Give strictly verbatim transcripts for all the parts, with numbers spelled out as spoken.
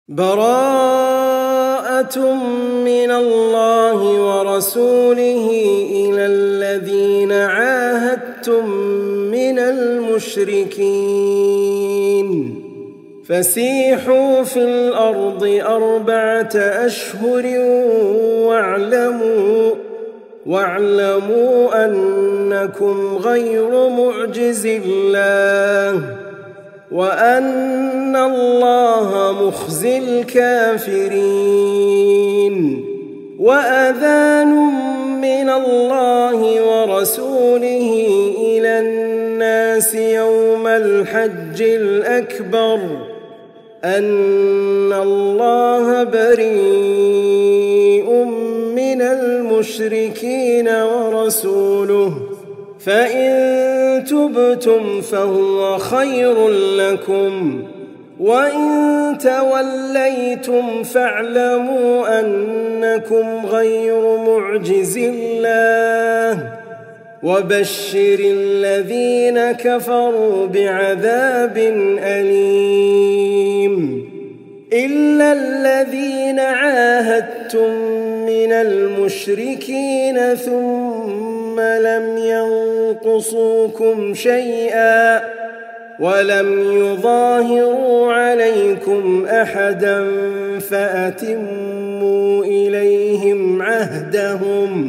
براءة من الله ورسوله إلى الذين عاهدتم من المشركين فسيحوا في الأرض أربعة أشهر واعلموا واعلموا أنكم غير معجز الله وأن الله مخزي الكافرين. وأذان من الله ورسوله إلى الناس يوم الحج الأكبر أن الله بريء من المشركين ورسوله فإن تبتم فهو خير لكم وإن توليتم فاعلموا أنكم غير معجز الله وبشر الذين كفروا بعذاب أليم. إلا الذين عاهدتم من المشركين ثم لم ينقصوكم شيئا ولم يظاهروا عليكم أحدا فأتموا إليهم عهدهم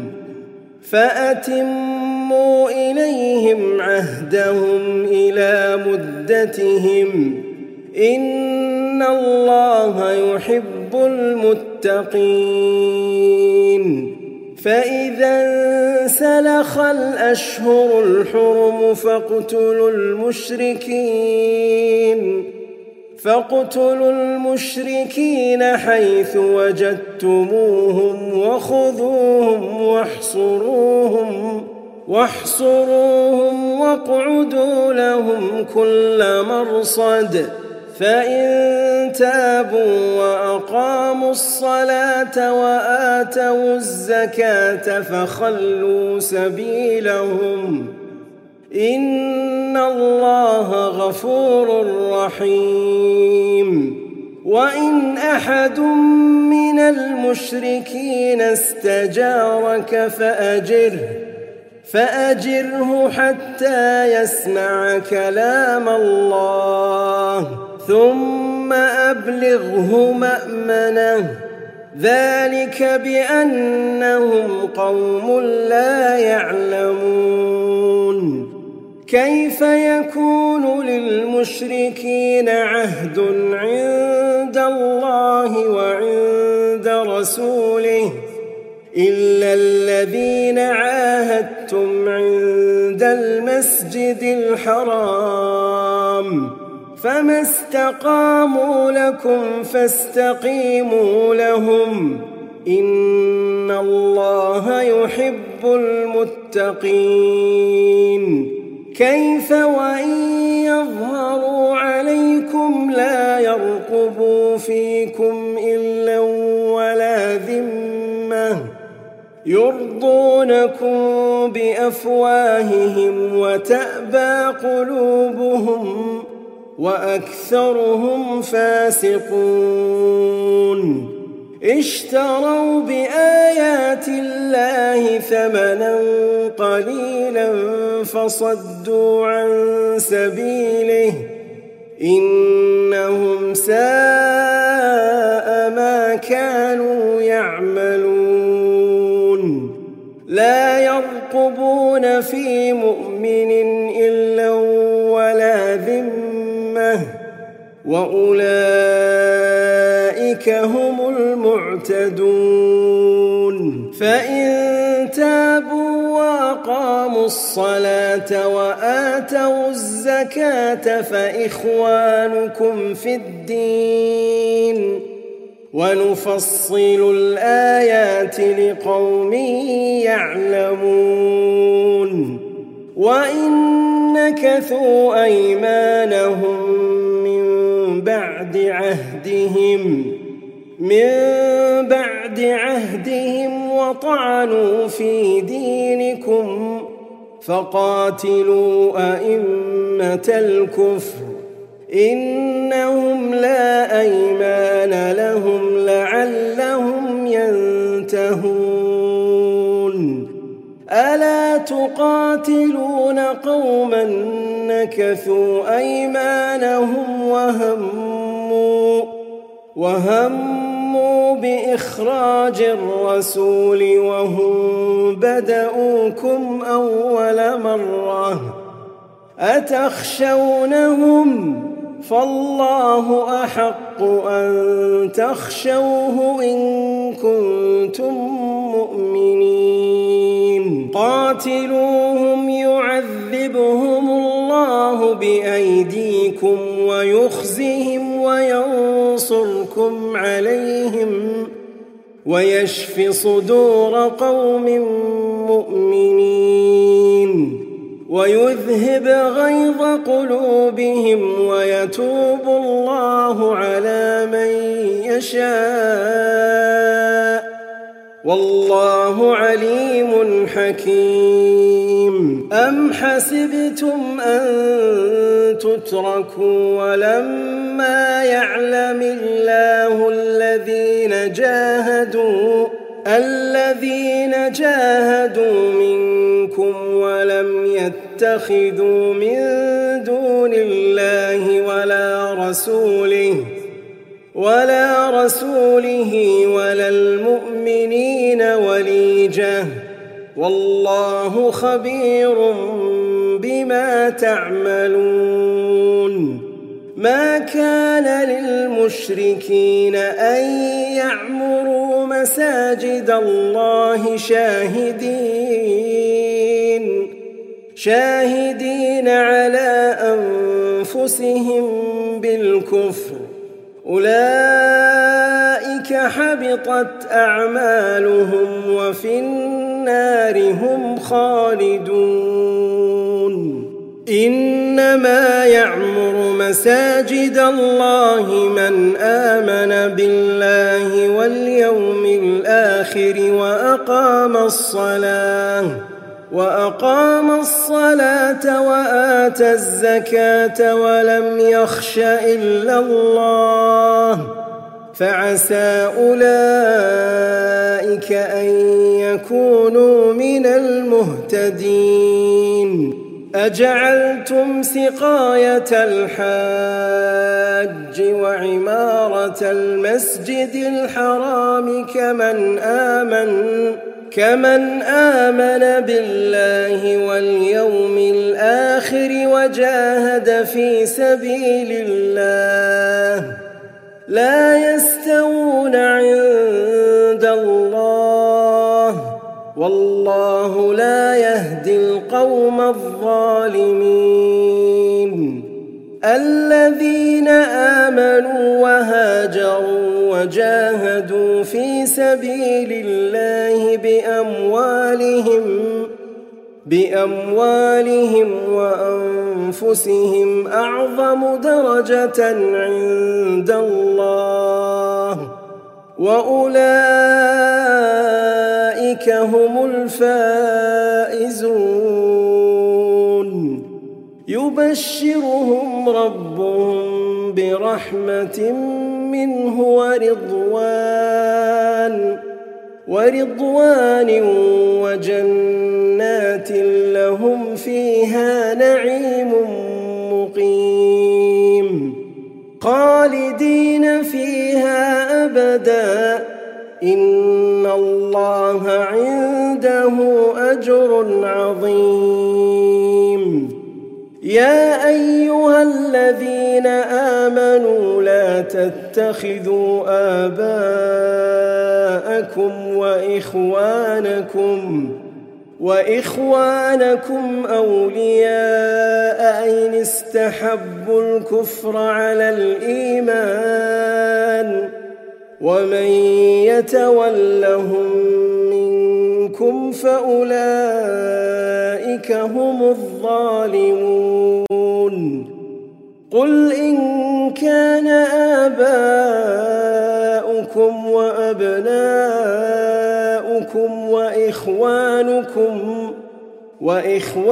فأتموا إليهم عهدهم إلى مدتهم إن الله يحب المتقين. فإذا انسلخ الأشهر الحرم فاقتلوا المشركين فاقتلوا المشركين حيث وجدتموهم وخذوهم واحصروهم واحصروهم واقعدوا لهم كل مرصد فإن تابوا وأقاموا الصلاة وآتوا الزكاة فخلوا سبيلهم إن الله غفور رحيم. وإن أحد من المشركين استجارك فأجره فأجره حتى يسمع كلام الله ثم أبلغه مأمنه ذلك بأنهم قوم لا يعلمون. كيف يكون للمشركين عهد عند الله وعند رسوله إلا الذين عاهدتم عند المسجد الحرام فما استقاموا لكم فاستقيموا لهم إن الله يحب المتقين. كيف وإن يظهروا عليكم لا يرقبوا فيكم إلا ولا ذمة يرضونكم بأفواههم وتأبى قلوبهم وأكثرهم فاسقون. اشتروا بآيات الله ثمنا قليلا فصدوا عن سبيله إنهم ساء ما كانوا يعملون. لا يرقبون في مؤمن إلا ولا ذمة وأولئك هم المعتدون. فإن تابوا وأقاموا الصلاة وآتوا الزكاة فإخوانكم في الدين ونفصل الآيات لقوم يعلمون. وإن نكثوا أيمانهم من بعد عهدهم من بعد عهدهم وطعنوا في دينكم فقاتلوا أئمة الكفر إنهم لا أيمان آذان لهم لعلهم ينتهون ألا تقاتلون قوما نكثوا أيمانهم وهموا وهموا بإخراج الرسول وهم بدؤوكم أول مرة أتخشونهم فالله أحق أن تخشوه إن كنتم مؤمنين قاتلوهم يعذبهم الله بأيديكم ويخزهم وينصركم عليهم ويشف صدور قوم مؤمنين ويذهب غيظ قلوبهم ويتوب الله على من يشاء والله عليم حكيم أم حسبتم أن تتركوا ولما يعلم الله الذين جاهدوا الذين جاهدوا منكم ولم يتخذوا من دون الله ولا رسوله ولا رسوله ولا المؤمنين وليجة والله خبير بما تعملون ما كان للمشركين أن يعمروا مساجد الله شاهدين شاهدين على أنفسهم بالكفر أولئك حبطت أعمالهم وفي النار هم خالدون إنما يعمر مساجد الله من آمن بالله واليوم الآخر وأقام الصلاة وأقام الصلاة وآتى الزكاة ولم يخش إلا الله فعسى أولئك أن يكونوا من المهتدين أجعلتم سقاية الحاج وعمارة المسجد الحرام كمن آمن كمن آمن بالله واليوم الآخر وجاهد في سبيل الله لا يستوون عند الله والله لا يهدي القوم الظالمين الذين آمنوا وهاجروا وجاهدوا في سبيل الله بأموالهم بأموالهم وأنفسهم أعظم درجة عند الله وأولئك هم الفائزون يبشرهم ربهم برحمة منه ورضوان ورضوان وجنات لهم فيها نعيم مقيم خالدين فيها أبدا إن الله عنده أجر عظيم يا أيها الذين آمنوا لا تتخذوا آباءكم وإخوانكم وإخوانكم أولياء إن استحبوا الكفر على الإيمان ومن يتولهم منكم فأولئك هم الظالمون قل إن كان آباؤكم وأبناؤكم وإخوانكم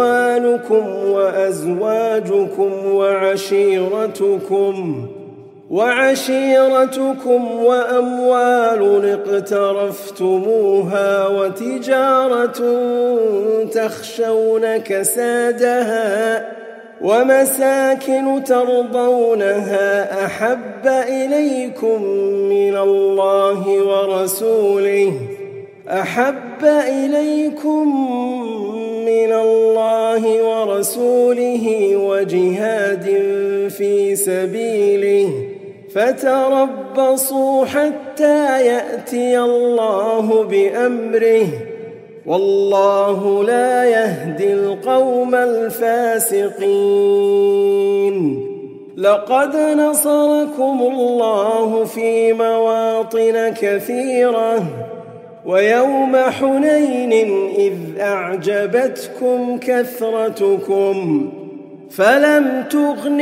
وإخوانكم وأزواجكم وعشيرتكم وعشيرتكم وأموال اقترفتموها وتجارة تخشون كسادها ومساكن ترضونها أحب إليكم من الله ورسوله أحب إليكم من الله ورسوله وجهاد في سبيله فتربصوا حتى يأتي الله بأمره والله لا يهدي القوم الفاسقين. لقد نصركم الله في مواطن كثيرة ويوم حنين إذ أعجبتكم كثرتكم فلم تغن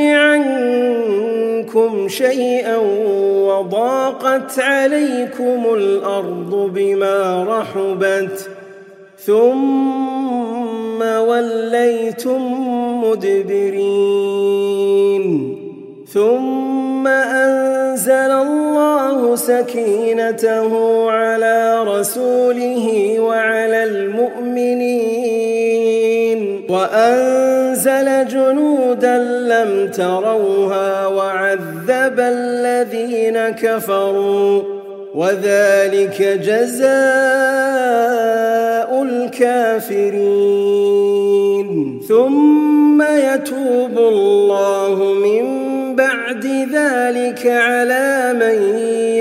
عنكم شيئا وضاقت عليكم الأرض بما رحبت ثم وليتم مدبرين ثم أنزل الله سكينته على رسوله وعلى المؤمنين وأنزل جنودا لم تروها وعذب الذين كفروا وذلك جزاء الكافرين. ثم يتوب الله من بعد ذلك على من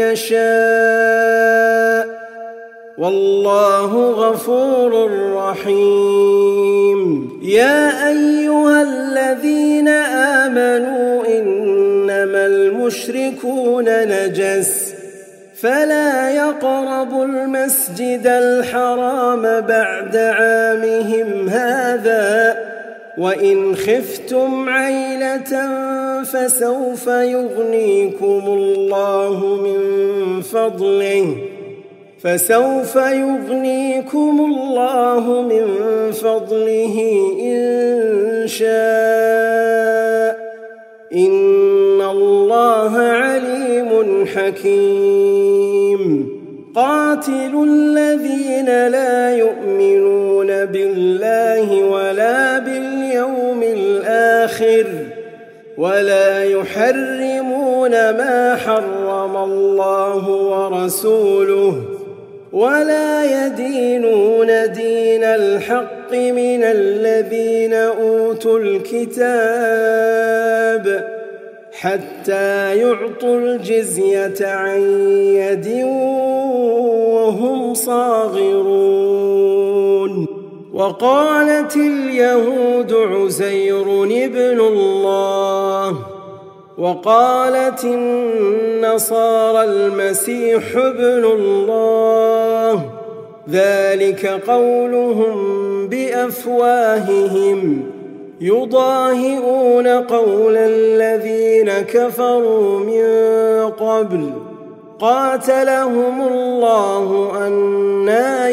يشاء والله غفور رحيم. يا أيها الذين آمنوا إنما المشركون نجس فلا يقربوا المسجد الحرام بعد عامهم هذا وإن خفتم عيلة فسوف يغنيكم الله من فضله فسوف يغنيكم الله من فضله إن شاء إن الله عليم حكيم. قاتلوا الذين لا يؤمنون بالله ولا باليوم الآخر ولا يحرمون ما حرم الله ورسوله ولا يدينون دين الحق من الذين أوتوا الكتاب حتى يعطوا الجزية عن يد وهم صاغرون. وقالت اليهود عزير ابن الله وقالت النصارى المسيح ابن الله ذلك قولهم بأفواههم يضاهئون قول الذين كفروا من قبل قاتلهم الله أنى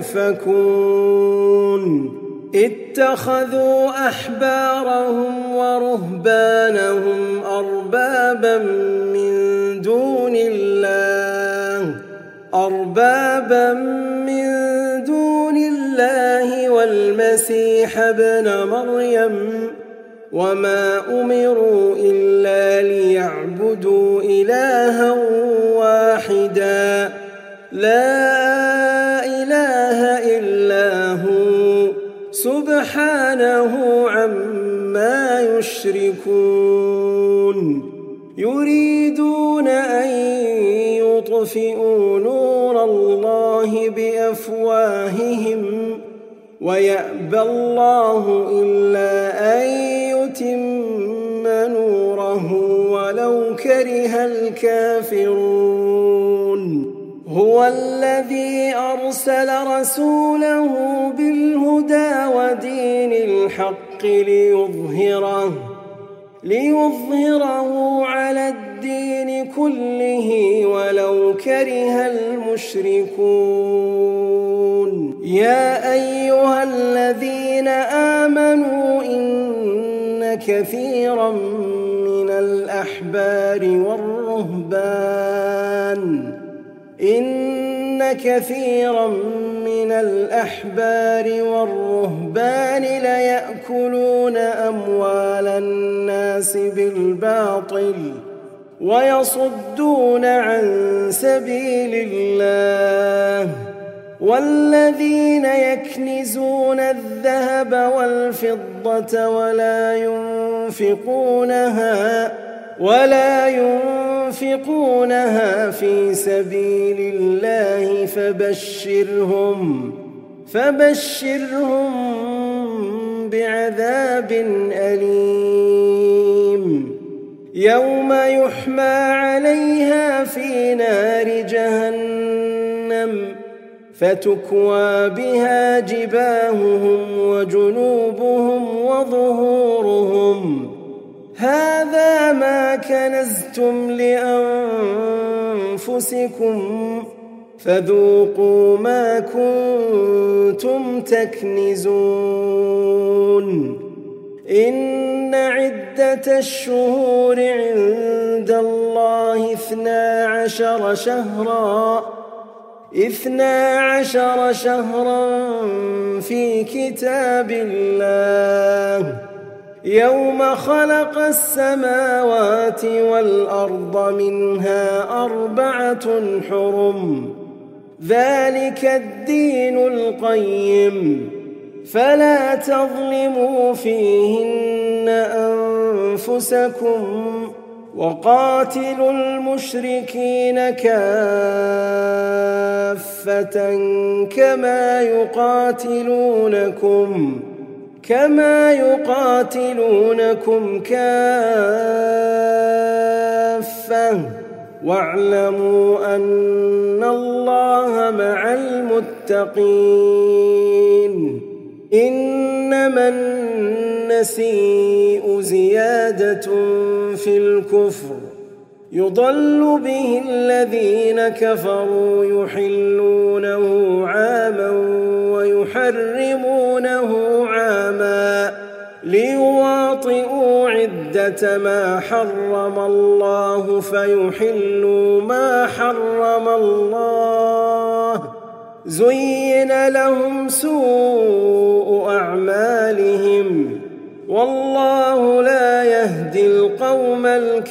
يؤفكون. اتخذوا أحبارهم ورهبانهم أربابا من دون الله أربابا من دون الله والمسيح ابن مريم وما أمروا إلا ليعبدوا إلها واحدا لا إله إلا هو سبحانه عما يشركون. يريدون أن يطفئوا نور الله بأفواههم ويأبى الله إلا أن يتم نوره ولو كره الكافرون. هو الذي أرسل رسوله بالهدى ودين الحق ليظهره ليظهره على الدين كله ولو كره المشركون. يا أيها الذين آمنوا إن كثيرا من الأحبار والرهبان والرهبان إن كثيرا من الأحبار والرهبان ليأكلون أموال الناس بالباطل ويصدون عن سبيل الله والذين يكنزون الذهب والفضة ولا ينفقونها ولا ينفقونها في سبيل الله فبشرهم فبشرهم بعذاب أليم يوم يحمى عليها في نار جهنم فتكوى بها جباههم وجنوبهم وظهورهم هذا ما كنزتم لأنفسكم فذوقوا ما كنتم تكنزون إن عدة الشهور عند الله اثنا عشر شهرا اثنا عشر شهرا في كتاب الله يوم خلق السماوات والأرض منها أربعة حرم ذلك الدين القيم فلا تظلموا فيهن أنفسكم وقاتلوا المشركين كافة كما يقاتلونكم كما يقاتلونكم كافة واعلموا أن الله مع المتقين إنما النسيء زيادة في الكفر يضل به الذين كفروا يحلونه عاما ويحرمونه عاما ليواطئوا عدة ما حرم الله فيحلوا ما حرم الله زين لهم سوء أعمالهم والله لا يهدي القوم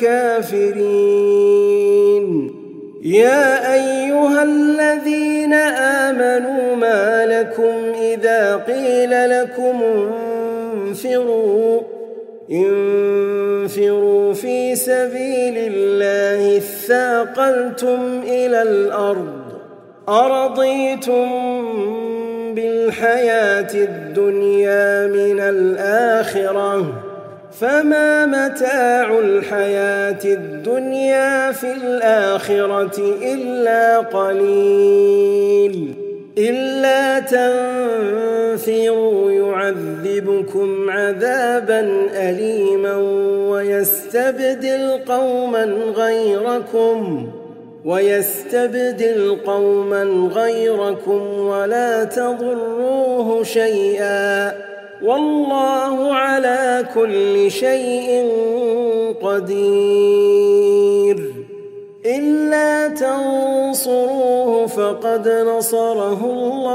الكافرين يا أيها الذين آمنوا ما لكم إذا قيل لكم انفروا انفروا في سبيل الله اثاقلتم إلى الأرض أرضيتم بالحياة الدنيا من الآخرة فما متاع الحياة الدنيا في الآخرة إلا قليل إلا تنفروا يعذبكم عذابا أليما ويستبدل قوما غيركم ويستبدل قوما غيركم ولا تضروه شيئا والله على كل شيء قدير إلا تنصروه فقد نصره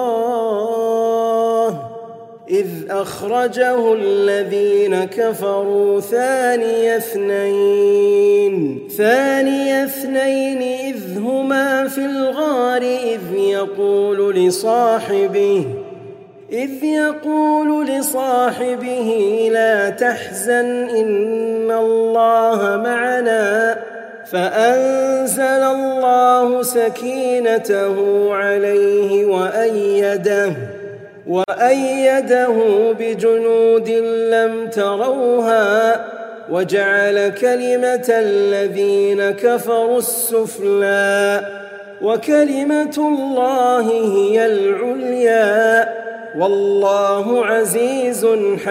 الله إذ أخرجه الذين كفروا ثاني اثنين ثاني اثنين إذ هما في الغار إذ يقول لصاحبه إذ يقول لصاحبه لا تحزن إن الله معنا فأنزل الله سكينته عليه وأيده وأيده بجنود لم تروها وجعل كلمة الذين كفروا السفلى وكلمة الله هي العليا والله عزيز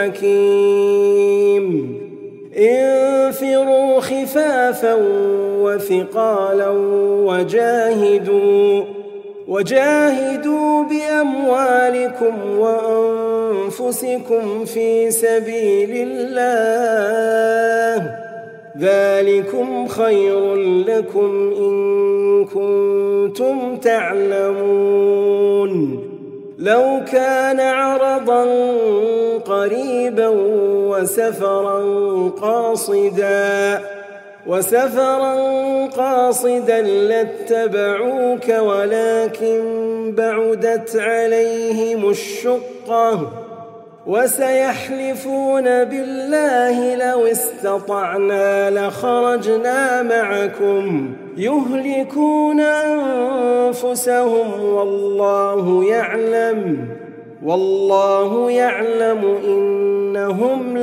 حكيم انفروا خفافا وثقالا وجاهدوا وجاهدوا بأموالكم وأنفسكم في سبيل الله ذلكم خير لكم إن كنتم تعلمون لو كان عرضا قريبا وسفرا قاصدا وسفرا قاصدا لاتبعوك ولكن بعدت عليهم الشقة وسيحلفون بالله لو استطعنا لخرجنا معكم يهلكون أنفسهم والله يعلم والله يعلم إنهم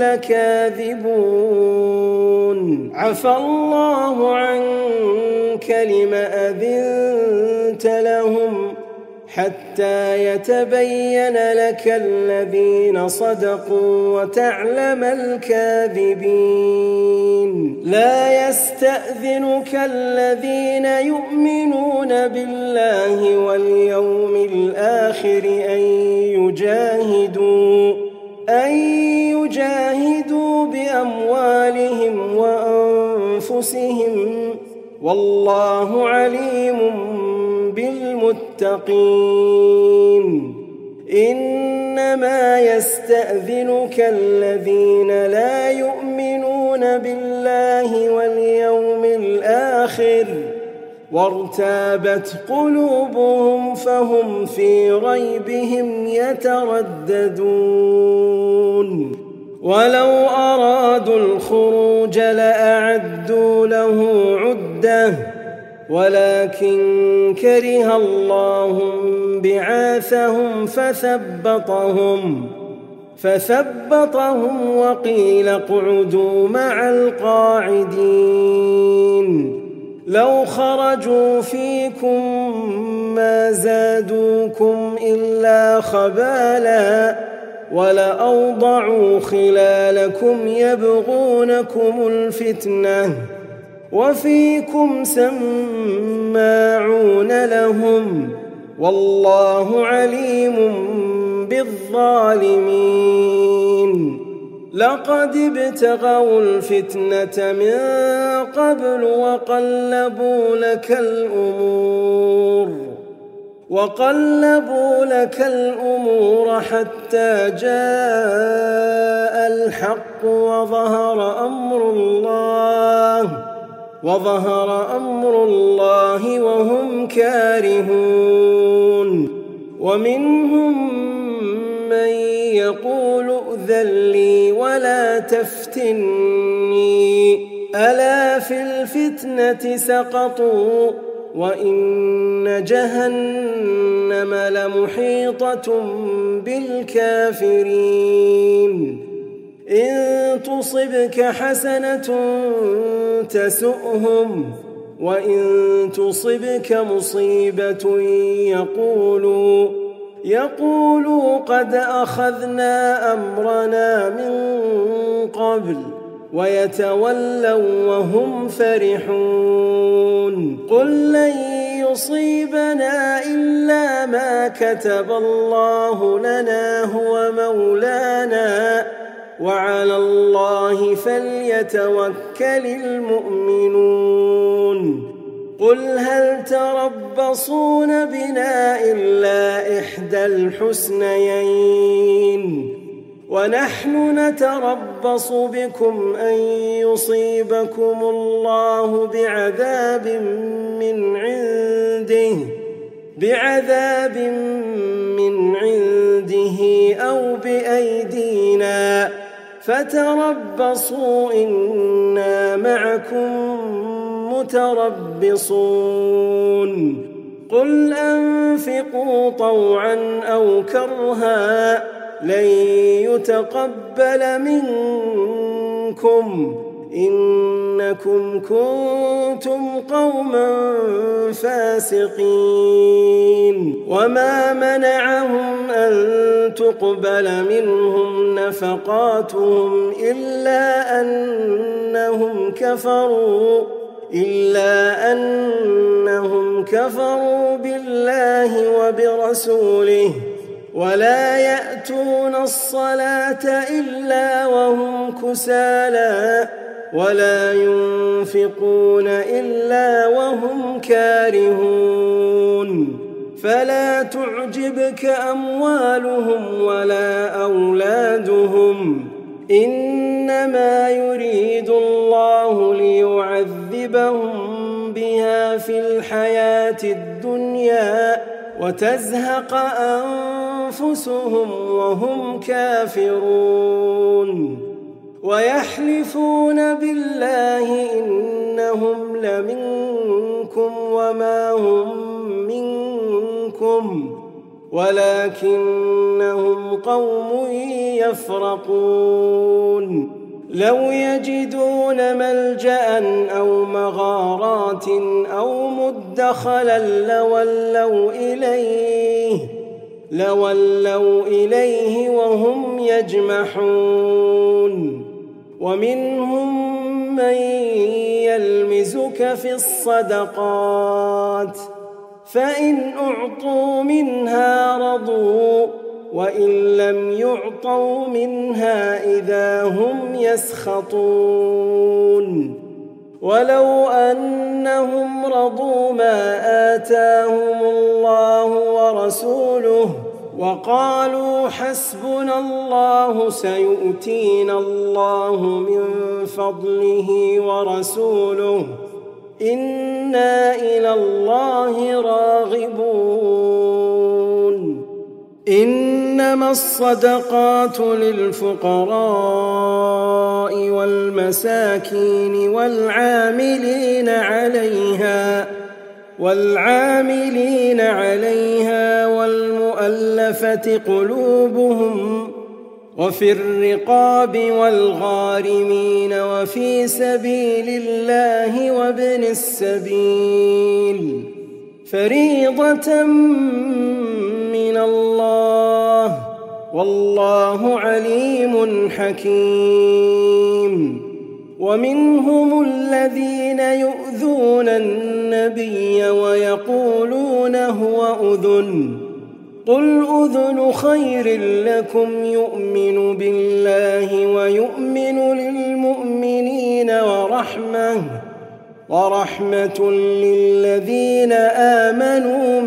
لكاذبون عفى الله عنك لم أذنت لهم حتى يتبين لك الذين صدقوا وتعلم الكاذبين لا يستأذنك الذين يؤمنون بالله واليوم الآخر أن يجاهدوا أن يجاهدوا بأموالهم وأنفسهم والله عليم بالمتقين إنما يستأذنك الذين لا يؤمنون بالله واليوم الآخر وارتابت قلوبهم فهم في ريبهم يترددون ولو أرادوا الخروج لأعدوا له عدة ولكن كره الله بعاثهم فثبطهم فثبطهم وقيل اقعدوا مع القاعدين لو خرجوا فيكم ما زادوكم إلا خبالا ولأوضعوا خلالكم يبغونكم الفتنة وفيكم سماعون لهم والله عليم بالظالمين لقد ابتغوا الفتنة من قبل وقلبوا لك الأمور وقلبوا لك الأمور حتى جاء الحق وظهر أمر الله وظهر أمر الله وهم كارهون ومنهم من يقول ائذن لي ولا تفتني ألا في الفتنة سقطوا وإن جهنم لمحيطة بالكافرين إن تصبك حسنة تسؤهم وإن تصبك مصيبة يقولوا يقولوا قد أخذنا أمرنا من قبل ويتولوا وهم فرحون قل لن يصيبنا إلا ما كتب الله لنا هو مولانا وعلى الله فليتوكل المؤمنون قل هل تربصون بنا إلا إحدى الحسنيين ونحن نتربص بكم أن يصيبكم الله بعذاب من عنده بعذاب من عنده أو بأيدينا فتربصوا إنا معكم متربصون قل أنفقوا طوعا أو كرها لن يتقبل منكم إنكم كنتم قوما فاسقين وما منعهم أن تقبل منهم نفقاتهم إلا أنهم كفروا إلا أنهم كفروا بالله وبرسوله ولا يأتون الصلاة إلا وهم كسالى ولا ينفقون إلا وهم كارهون فلا تعجبك أموالهم ولا أولادهم إنما يريد الله ليعذبهم بها في الحياة الدنيا وتزهق أنفسهم وهم كافرون ويحلفون بالله إنهم لمنكم وما هم منكم ولكنهم قوم يفرقون لو يجدون ملجأ أو مغارات أو مدخلا لولوا إليه لولوا إليه وهم يجمحون ومنهم من يلمزك في الصدقات فإن أعطوا منها رضوا وإن لم يعطوا منها إذا هم يسخطون ولو أنهم رضوا ما آتاهم الله ورسوله وقالوا حسبنا الله سيؤتينا الله من فضله ورسوله إنا إلى الله راغبون إنما الصدقات للفقراء والمساكين والعاملين عليها والعاملين عليها والمؤلفة قلوبهم وفي الرقاب والغارمين وفي سبيل الله وابن السبيل فريضة من الله والله عليم حكيم ومنهم الذين يؤذون النبي ويقولون هو أذن قل أذن خير لكم يؤمن بالله ويؤمن للمؤمنين ورحمة ورحمة للذين آمنوا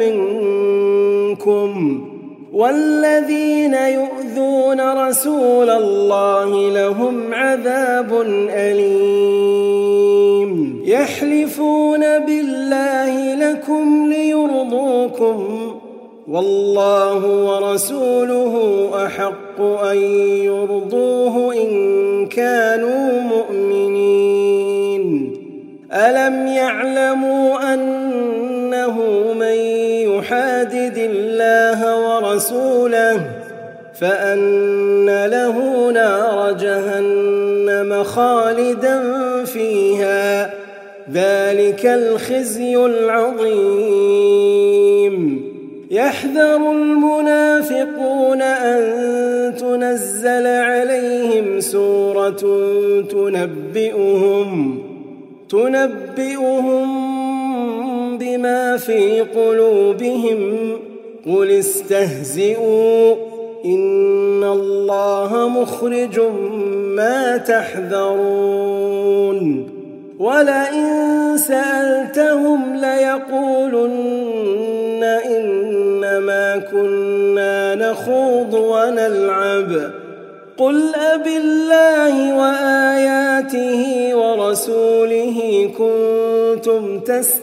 منكم والذين يؤذون رسول الله لهم عذاب أليم يحلفون بالله لكم ليرضوكم والله ورسوله أحق أن يرضوه إن كانوا مؤمنين ألم يعلموا أنه من يحادد الله ورسوله فأن له نار جهنم خالدا فيها ذلك الخزي العظيم يحذر المنافقون أن تنزل عليهم سورة تنبئهم تنبئهم بما في قلوبهم قل استهزئوا إن الله مخرج ما تحذرون ولئن سألتهم ليقولن إنما كنا نخوض ونلعب قل أبالله وآياته ورسوله كنتم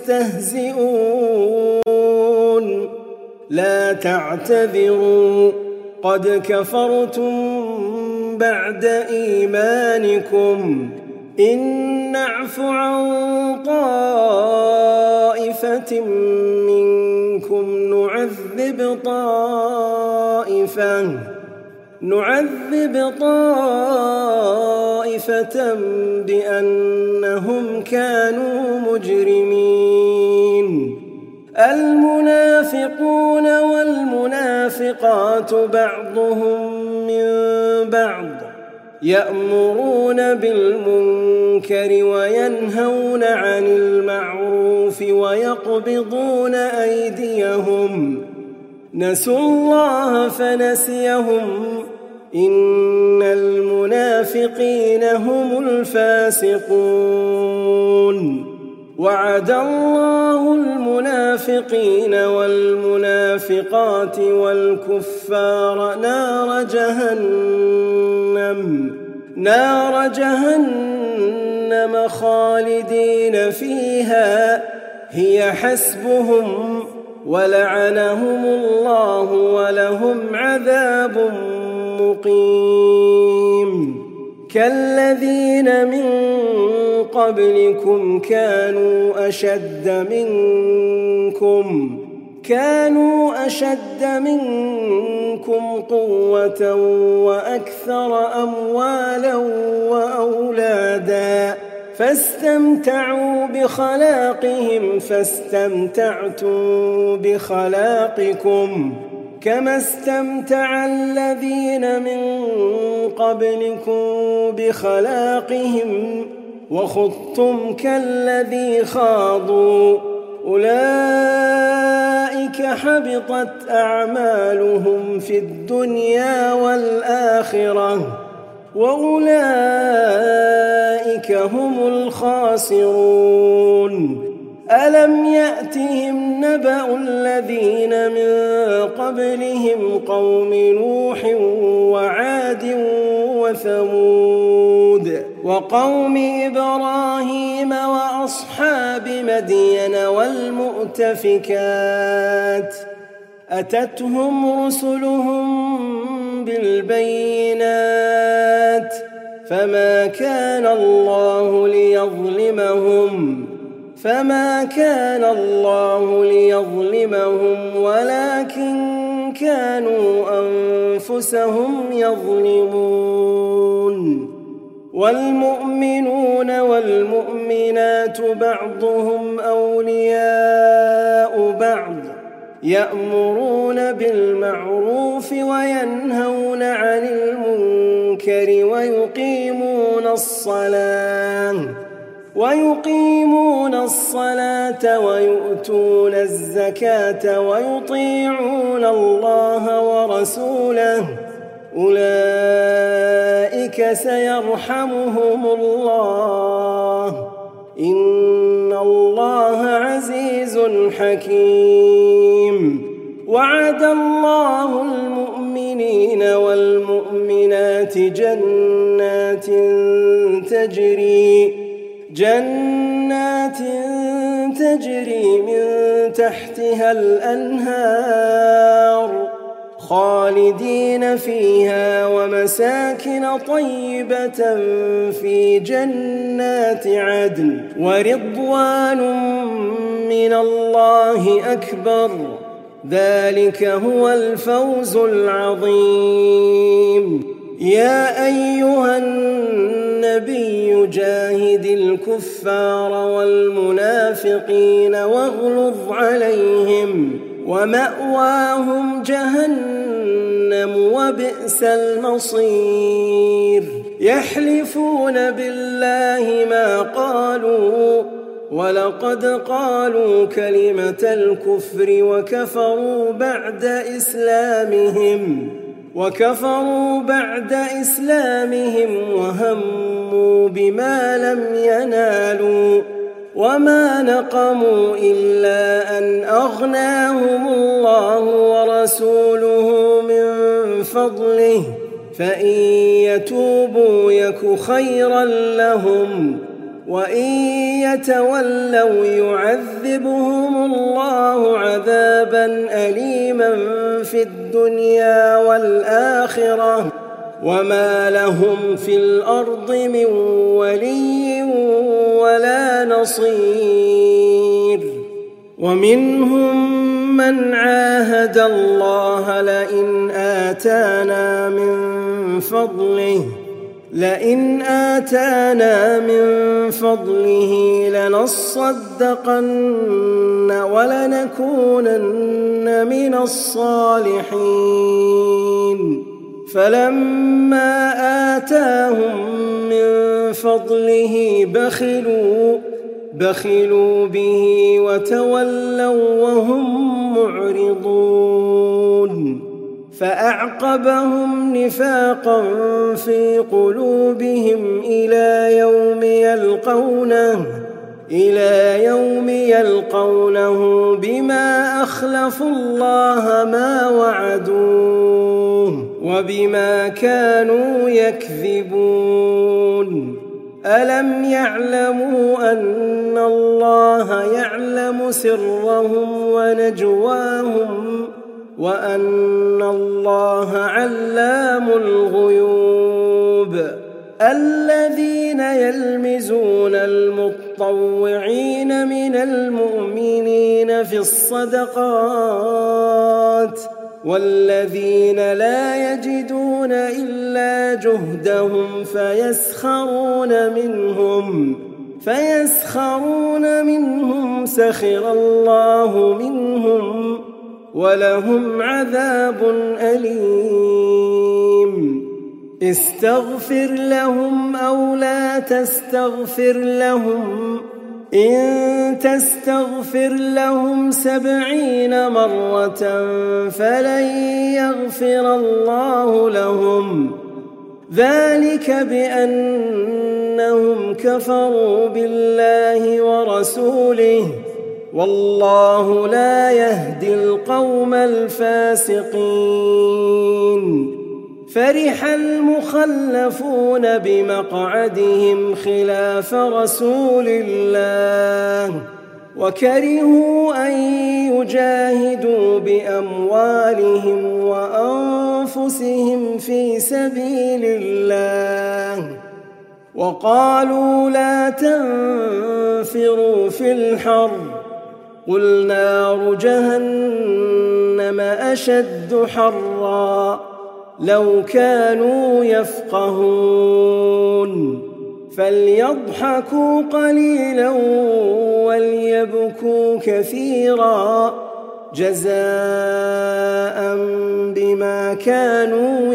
تستهزئون لا تعتذروا قد كفرتم بعد إيمانكم إن نعف عن طائفة منكم نعذب طائفة نعذب طائفة بأنهم كانوا مجرمين المنافقون والمنافقات بعضهم من بعض يأمرون بالمنكر وينهون عن المعروف ويقبضون أيديهم نسوا الله فنسيهم إن المنافقين هم الفاسقون وعد الله المنافقين والمنافقات والكفار نار جهنم نار جهنم خالدين فيها هي حسبهم ولعنهم الله ولهم عذاب مقيم كالذين من قبلكم كانوا أشد منكم كانوا أشد منكم قوة وأكثر أموالا وأولادا فاستمتعوا بخلاقهم فاستمتعتم بخلاقكم كما استمتع الذين من قبلكم بخلاقهم وخضتم كالذي خاضوا أولئك حبطت أعمالهم في الدنيا والآخرة وأولئك هم الخاسرون ألم يأتهم نبأ الذين من قبلهم قوم نوح وعاد وثمود وقوم إبراهيم وأصحاب مدين والمؤتفكات أتتهم رسلهم بالبينات فما كان الله ليظلمهم فما كان الله ليظلمهم ولكن كانوا أنفسهم يظلمون والمؤمنون والمؤمنات بعضهم أولياء بعض يأمرون بالمعروف وينهون عن المنكر ويقيمون الصلاة ويقيمون الصلاة ويؤتون الزكاة ويطيعون الله ورسوله أولئك سيرحمهم الله إن الله عزيز حكيم وعد الله المؤمنين والمؤمنات جنات تجري جنات تجري من تحتها الأنهار خالدين فيها ومساكن طيبة في جنات عدن ورضوان من الله أكبر ذلك هو الفوز العظيم يا أيها النبي جاهد الكفار والمنافقين واغلظ عليهم ومأواهم جهنم وبئس المصير يحلفون بالله ما قالوا ولقد قالوا كلمة الكفر وكفروا بعد إسلامهم وكفروا بعد إسلامهم وهموا بما لم ينالوا وما نقموا إلا أن أغناهم الله ورسوله من فضله فإن يتوبوا يك خيرا لهم وإن يتولوا يعذبهم الله عذابا أليما في الدنيا والآخرة وما لهم في الأرض من ولي ولا نصير ومنهم من عاهد الله لئن آتانا من فضله لئن آتانا من فضله لنصدقن ولنكونن من الصالحين فلما آتاهم من فضله بخلوا بخلوا به وتولوا وهم معرضون فأعقبهم نفاقا في قلوبهم إلى يوم يلقونه إلى يوم يلقونه بما أخلفوا الله ما وعدوه وبما كانوا يكذبون. ألم يعلموا أن الله يعلم سرهم ونجواهم وأن الله علام الغيوب. الذين يلمزون المطوعين من المؤمنين في الصدقات والذين لا يجدون إلا جهدهم فيسخرون منهم فيسخرون منهم سخر الله منهم ولهم عذاب أليم. استغفر لهم أو لا تستغفر لهم إن تستغفر لهم سبعين مرة فلن يغفر الله لهم ذلك بأنهم كفروا بالله ورسوله والله لا يهدي القوم الفاسقين. فرح المخلفون بمقعدهم خلاف رسول الله وكرهوا أن يجاهدوا بأموالهم وأنفسهم في سبيل الله وقالوا لا تنفروا في الحر قل نار جهنم أشد حرا لو كانوا يفقهون. فليضحكوا قليلا وليبكوا كثيرا جزاء بما كانوا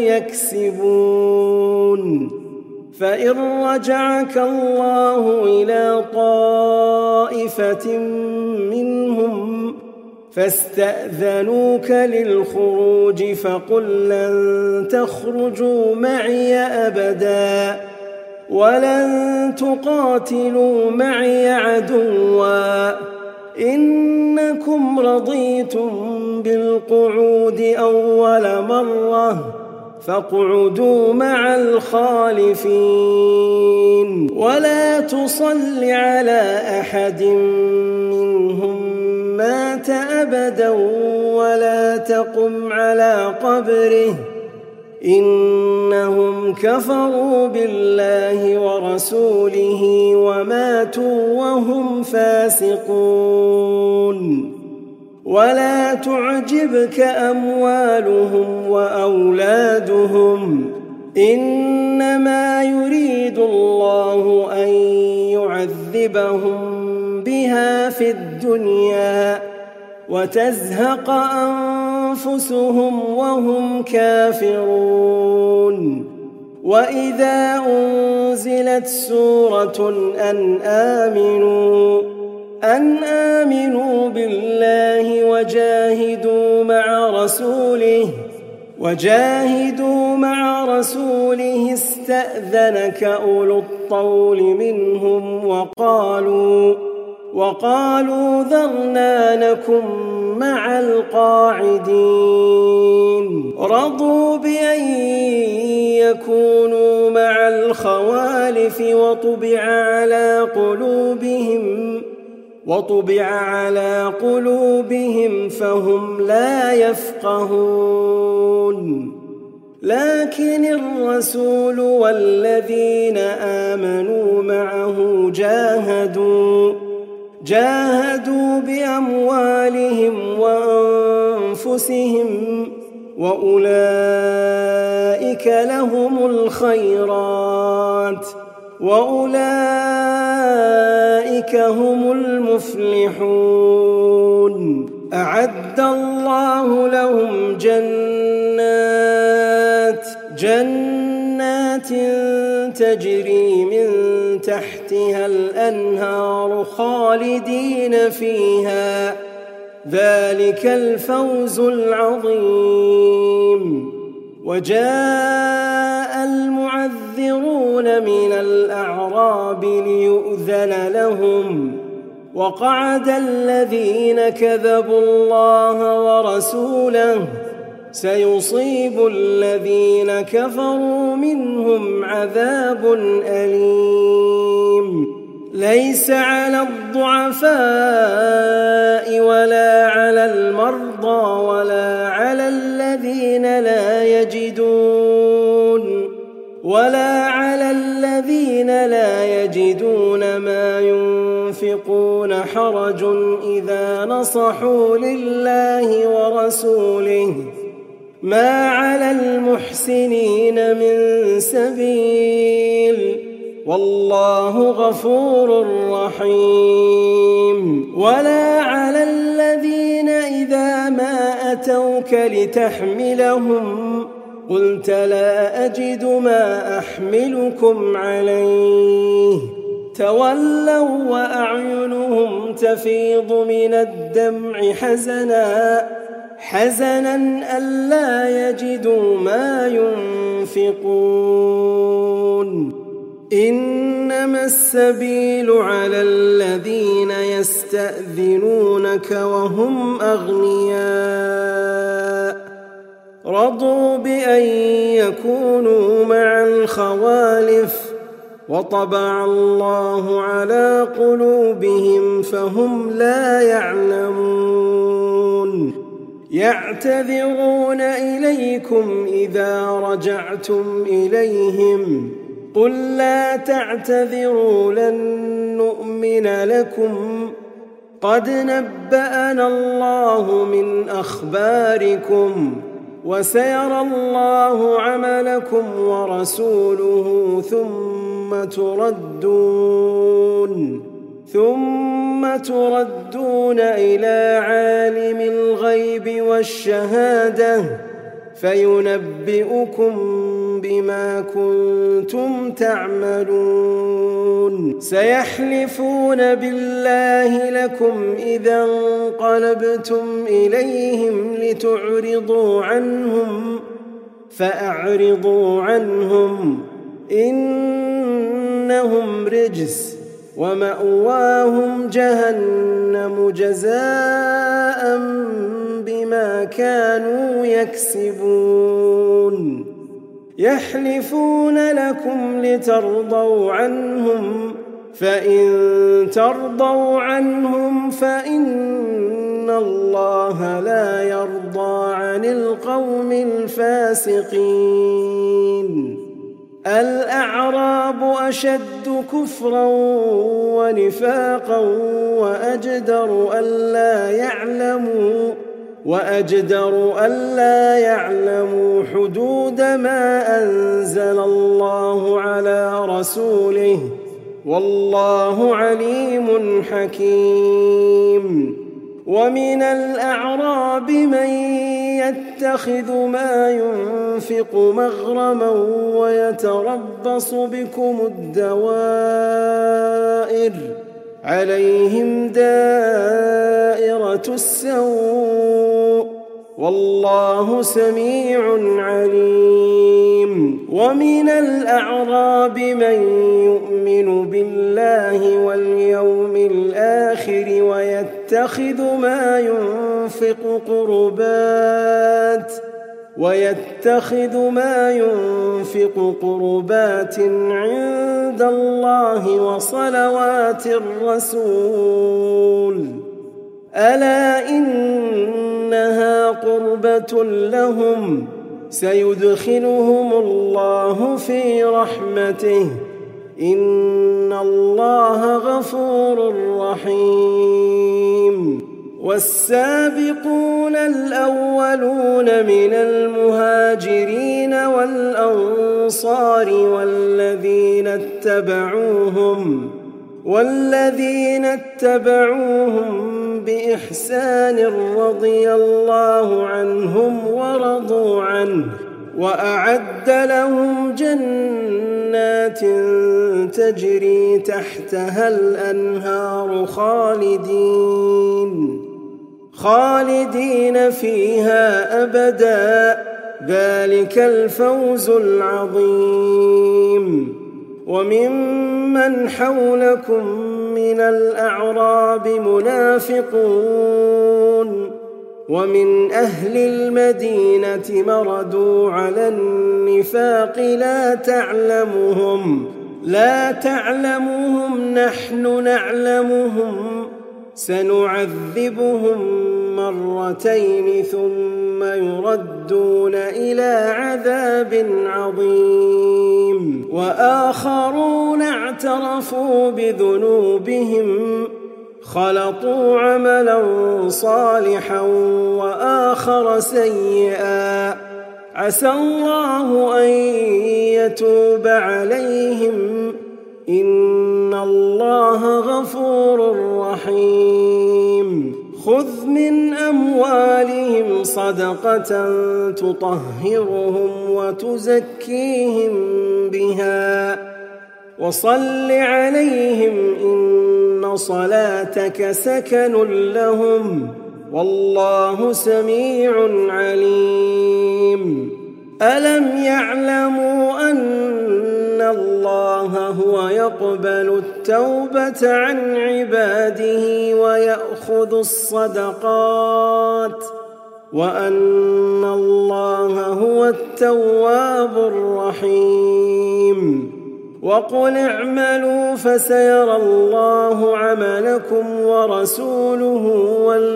يكسبون. فإن رجعك الله إلى طائفة منهم فاستأذنوك للخروج فقل لن تخرجوا معي أبدا ولن تقاتلوا معي عدوا إنكم رضيتم بالقعود أول مرة فاقعدوا مع الخالفين ولا تصل على أحد منهم مات أبدا ولا تقم على قبره إنهم كفروا بالله ورسوله وماتوا وهم فاسقون. ولا تعجبك أموالهم وأولادهم إنما يريد الله أن يعذبهم بها في الدنيا وتزهق أنفسهم وهم كافرون. وإذا أنزلت سورة أن آمنوا أن آمنوا بالله وجاهدوا مع رسوله وجاهدوا مع رسوله استأذنك أولو الطول منهم وقالوا وقالوا ذرنا نكن مع القاعدين رضوا بأن يكونوا مع الخوالف وطبع على قلوبهم وطبع على قلوبهم فهم لا يفقهون. لكن الرسول والذين آمنوا معه جاهدوا جاهدوا بأموالهم وأنفسهم وأولئك لهم الخيرات وأولئك هم المفلحون. أعد الله لهم جنات جنات تجري من تحتها الأنهار خالدين فيها ذلك الفوز العظيم. وجاء المعذرون من الأعراب ليؤذن لهم، وقعد الذين كذبوا الله ورسوله، سيصيب الذين كفروا منهم عذاب أليم. ليس على الضعفاء ولا على المرضى ولا على الذين لا يجدون ولا على الذين لا يجدون ما ينفقون حرج إذا نصحوا لله ورسوله، ما على المحسنين من سبيل، والله غفور رحيم. ولا على الذين إذا ما أتوك لتحملهم قلت لا أجد ما أحملكم عليه، تولوا وأعينهم تفيض من الدمع حزنا حزنا ألا يجدوا ما ينفقون. إنما السبيل على الذين يستأذنونك وهم أغنياء رضوا بأن يكونوا مع الخوالف، وطبع الله على قلوبهم فهم لا يعلمون. يعتذرون إليكم إذا رجعتم إليهم قل لا تعتذروا لن نؤمن لكم قد نبأنا الله من أخباركم وسيرى الله عملكم ورسوله ثم تردون ثم تردون إلى عالم الغيب والشهادة فينبئكم بما كنتم تعملون. سيحلفون بالله لكم إذا انقلبتم إليهم لتعرضوا عنهم فأعرضوا عنهم إنهم رجس ومأواهم جهنم جزاء بما كانوا يكسبون. يحلفون لكم لترضوا عنهم فإن ترضوا عنهم فإن الله لا يرضى عن القوم الفاسقين. الأعراب أشد كفرا ونفاقا وأجدر ألا يعلموا وأجدر ألا يعلموا حدود ما أنزل الله على رسوله والله عليم حكيم. ومن الأعراب من يتخذ ما ينفق مغرما ويتربص بكم الدوائر عليهم دائرة السوء والله سميع عليم. ومن الأعراب من يؤمن بالله واليوم الآخر ويتخذ ما ينفق قربات ويتخذ ما ينفق قربات عند الله وصلوات الرسول ألا إنها قربة لهم سيدخلهم الله في رحمته إن الله غفور رحيم. والسابقون الأولون من المهاجرين والأنصار والذين اتبعوهم والذين اتبعوهم بإحسان رضي الله عنهم ورضوا عنه وأعد لهم جنات تجري تحتها الأنهار خالدين خالدين فيها أبدا، ذلك الفوز العظيم. وممن حولكم من الأعراب منافقون، ومن أهل المدينة مردوا على النفاق لا تعلمهم لا تعلمهم نحن نعلمهم، سنعذبهم مرتين ثم يردون إلى عذاب عظيم. وآخرون اعترفوا بذنوبهم خلطوا عملا صالحا وآخر سيئا، عسى الله أن يتوب عليهم، إن الله غفور رحيم. خذ من أموالهم صدقة تطهرهم وتزكيهم بها وصل عليهم، إن صلاتك سكن لهم، والله سميع عليم. ألم يعلموا أن الله هو يقبل التوبة عن عباده ويأخذ الصدقات، وأن الله هو التواب الرحيم. وقل اعملوا فسيرى الله عملكم ورسوله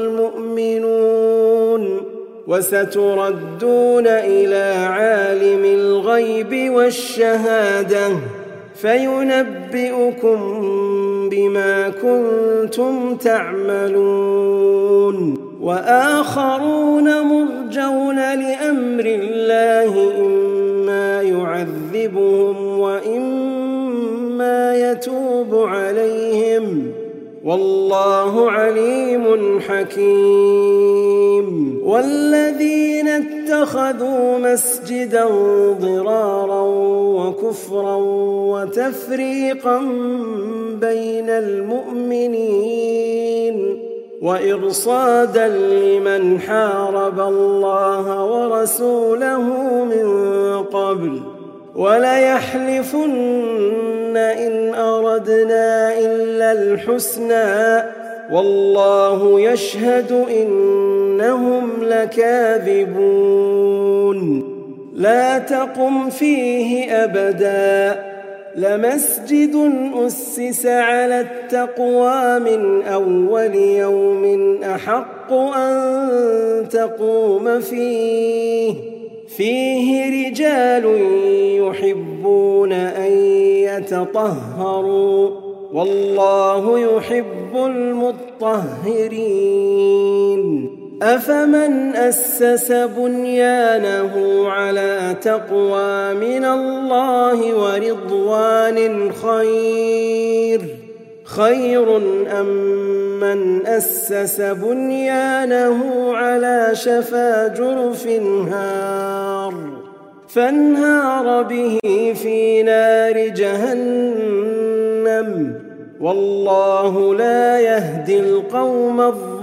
والمؤمنون، وستردون إلى عالم الغيب والشهادة فينبئكم بما كنتم تعملون. وآخرون مرجون لأمر الله، إما يعذبهم وإما يتوب عليهم، والله عليم حكيم. والذين اتخذوا مسجدا ضرارا وكفرا وتفريقا بين المؤمنين وإرصادا لمن حارب الله ورسوله من قبل، وليحلفن إن أردنا إلا الحسنى والله يشهد إنهم لكاذبون. لا تقم فيه أبدا، لمسجد أسس على التقوى من أول يوم أحق أن تقوم فيه فيه رجال يحبون أن يتطهروا، والله يحب المطهرين. أفمن أسس بنيانه على تقوى من الله ورضوان خير خير أم من أسس بنيانه على شفا جرف هار فانهار به في نار جهنم، والله لا يهدي القوم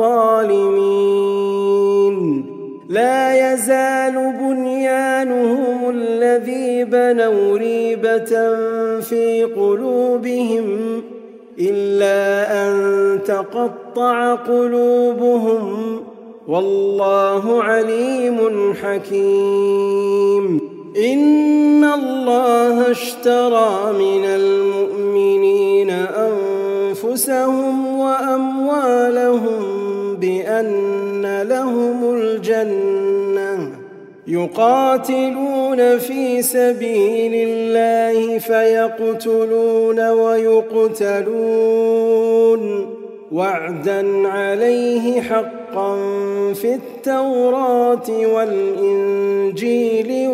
الظالمين. لا يزال بنيانهم الذي بنوا ريبة في قلوبهم إلا أن تقطع قلوبهم، والله عليم حكيم. إن الله اشترى من المؤمنين أنفسهم وأموالهم بأن لهم الجنة، يقاتلون في سبيل الله فيقتلون ويقتلون، وعدا عليه حقا في التوراة والإنجيل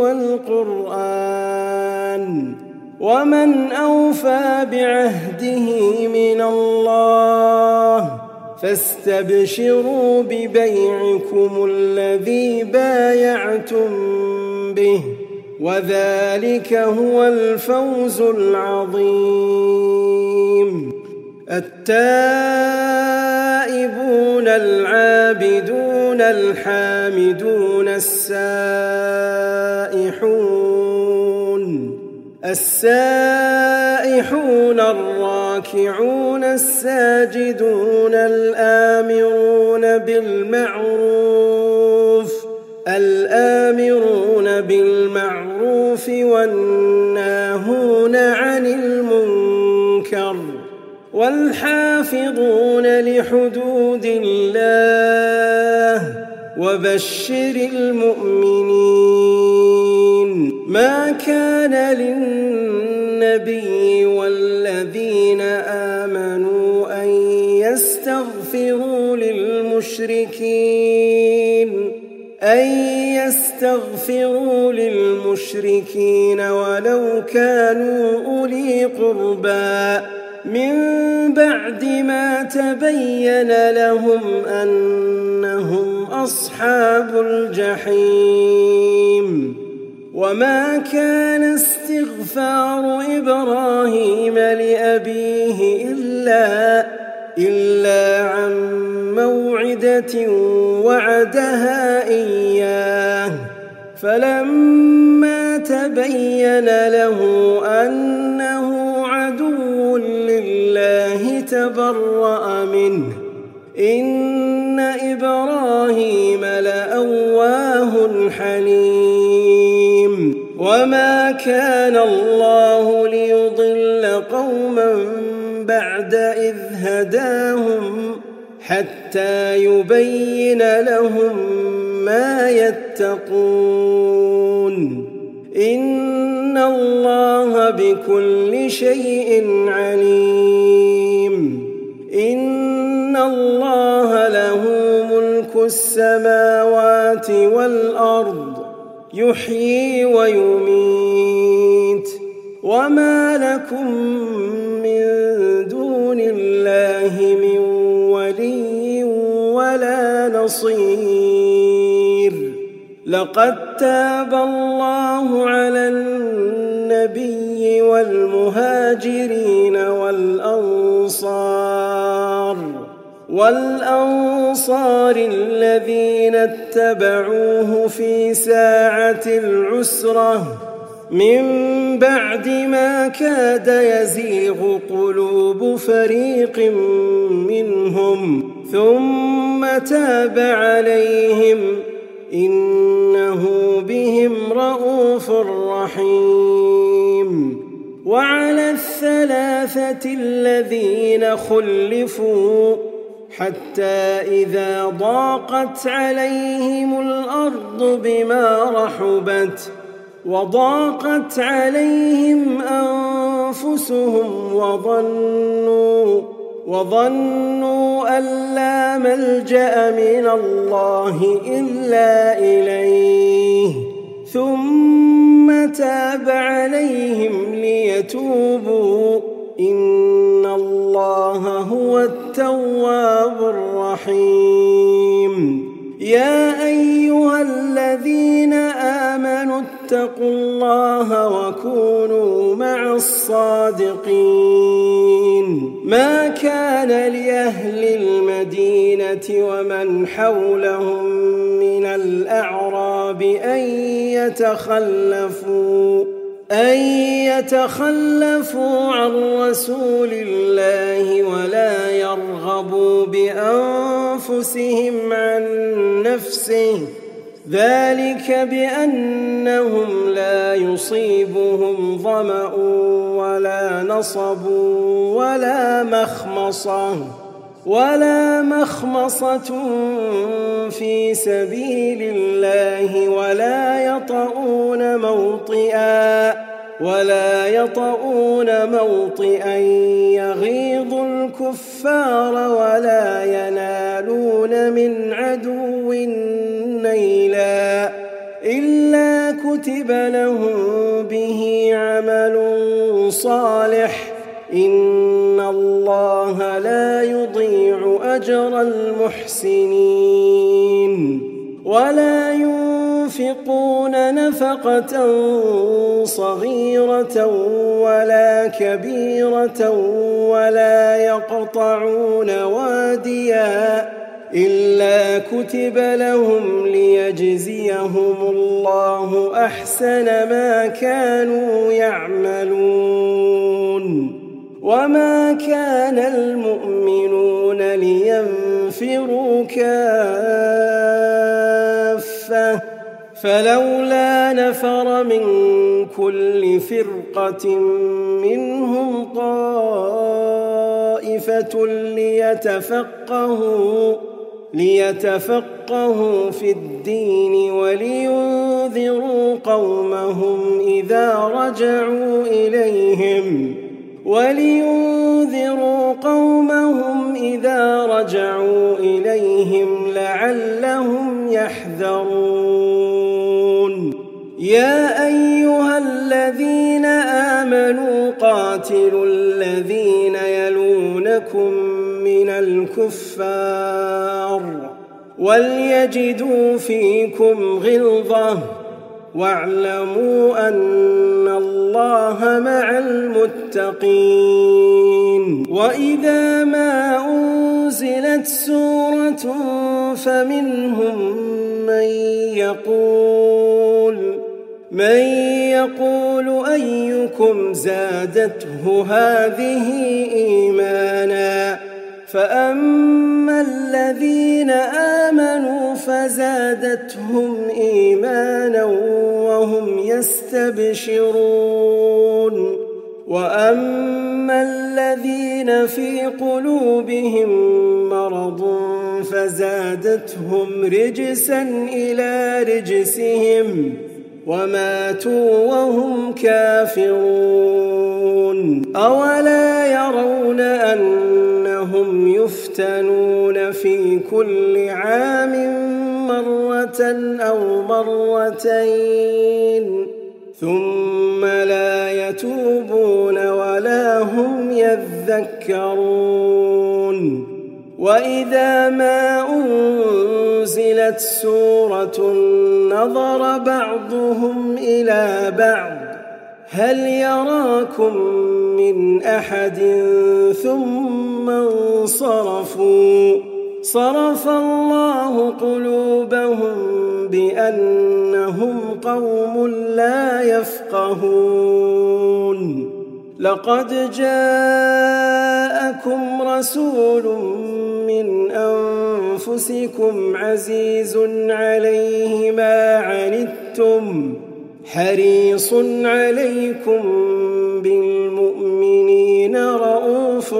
والقرآن، ومن أوفى بعهده من الله فاستبشروا ببيعكم الذي بايعتم به، وذلك هو الفوز العظيم. التائب التائبون العابدون الحامدون السائحون السائحون الراكعون الساجدون الآمرون بالمعروف الآمرون بالمعروف والناهون عن المنكر والحافظون لحدود الله وبشر المؤمنين. ما كان للنبي والذين آمنوا أن يستغفروا للمشركين أن يستغفروا للمشركين ولو كانوا أولي قربى من بعد ما تبين لهم أنهم أصحاب الجحيم. وما كان استغفار إبراهيم لأبيه إلا إلا عن موعدة وعدها إياه فلما تبين له أنه عدو لله تبرأ منه إن إبراهيم لأواه حليم. وما كان الله ليضل قوما بعد إذ هداهم حتى يبين لهم ما يتقون إن الله بكل شيء عليم. إن الله له ملك السماوات والأرض يحيي ويميت وما لكم من دون الله من ولي ولا نصير. لقد تاب الله على النبي والمهاجرين والأنصار والأنصار الذين اتبعوه في ساعة العسرة من بعد ما كاد يزيغ قلوب فريق منهم ثم تاب عليهم إنه بهم رءوف رحيم. وعلى الثلاثة الذين خلفوا حتى إذا ضاقت عليهم الأرض بما رحبت وضاقت عليهم أنفسهم وظنوا وظنوا أن لا ملجأ من الله إلا إليه ثم تاب عليهم ليتوبوا إن الله هو التواب الرحيم. يا أيها الذين آمنوا اتقوا الله وكونوا مع الصادقين. ما كان لأهل المدينة ومن حولهم من الأعراب أن يتخلفوا أن يتخلفوا عن رسول الله ولا يرغبوا بأنفسهم عن نفسه ذلك بأنهم لا يصيبهم ظمأ ولا نصب ولا مخمصة ولا مخمصة في سبيل الله ولا يطؤون موطئا ولا يطؤون موطئا يغيظ الكفار ولا ينالون من عدو نيلا إلا كتب لهم به عمل صالح إن الله لا يضيع أجر المحسنين. ولا ينفقون ينفقون نفقة صغيرة ولا كبيرة ولا يقطعون واديا إلا كتب لهم ليجزيهم الله أحسن ما كانوا يعملون. وما كان المؤمنون لينفروا كافة فلولا نفر من كل فرقة منهم طائفة ليتفقهوا ليتفقهوا في الدين ولينذروا قومهم إذا رجعوا إليهم ولينذروا قومهم إذا رجعوا إليهم لعلهم يحذرون. يا أيها الذين آمنوا قاتلوا الذين يلونكم من الكفار وليجدوا فيكم غلظة واعلموا أن الله مع المتقين. وإذا ما أنزلت سورة فمنهم من يقول من يقول أيكم زادته هذه إيمانا فأما الذين آمنوا فزادتهم إيمانا وهم يستبشرون وأما الذين في قلوبهم مرض فزادتهم رجسا إلى رجسهم وماتوا وهم كافرون. أولا يرون أنهم يفتنون في كل عام مرة أو مرتين ثم لا يتوبون ولا هم يذكرون. وإذا ما أنزلت سورة نظر بعضهم إلى بعض هل يراكم من أحد ثم انصرفوا صرف الله قلوبهم بأنهم قوم لا يفقهون. لقد جاءكم رسول من أنفسكم عزيز عليه ما عنتم حريص عليكم بالمؤمنين رءوف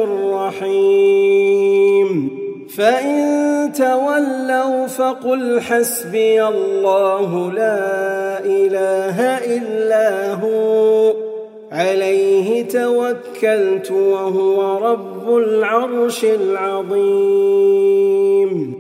رحيم. فإن تولوا فقل حسبي الله لا إله إلا هو عليه توكلت وهو رب العرش العظيم.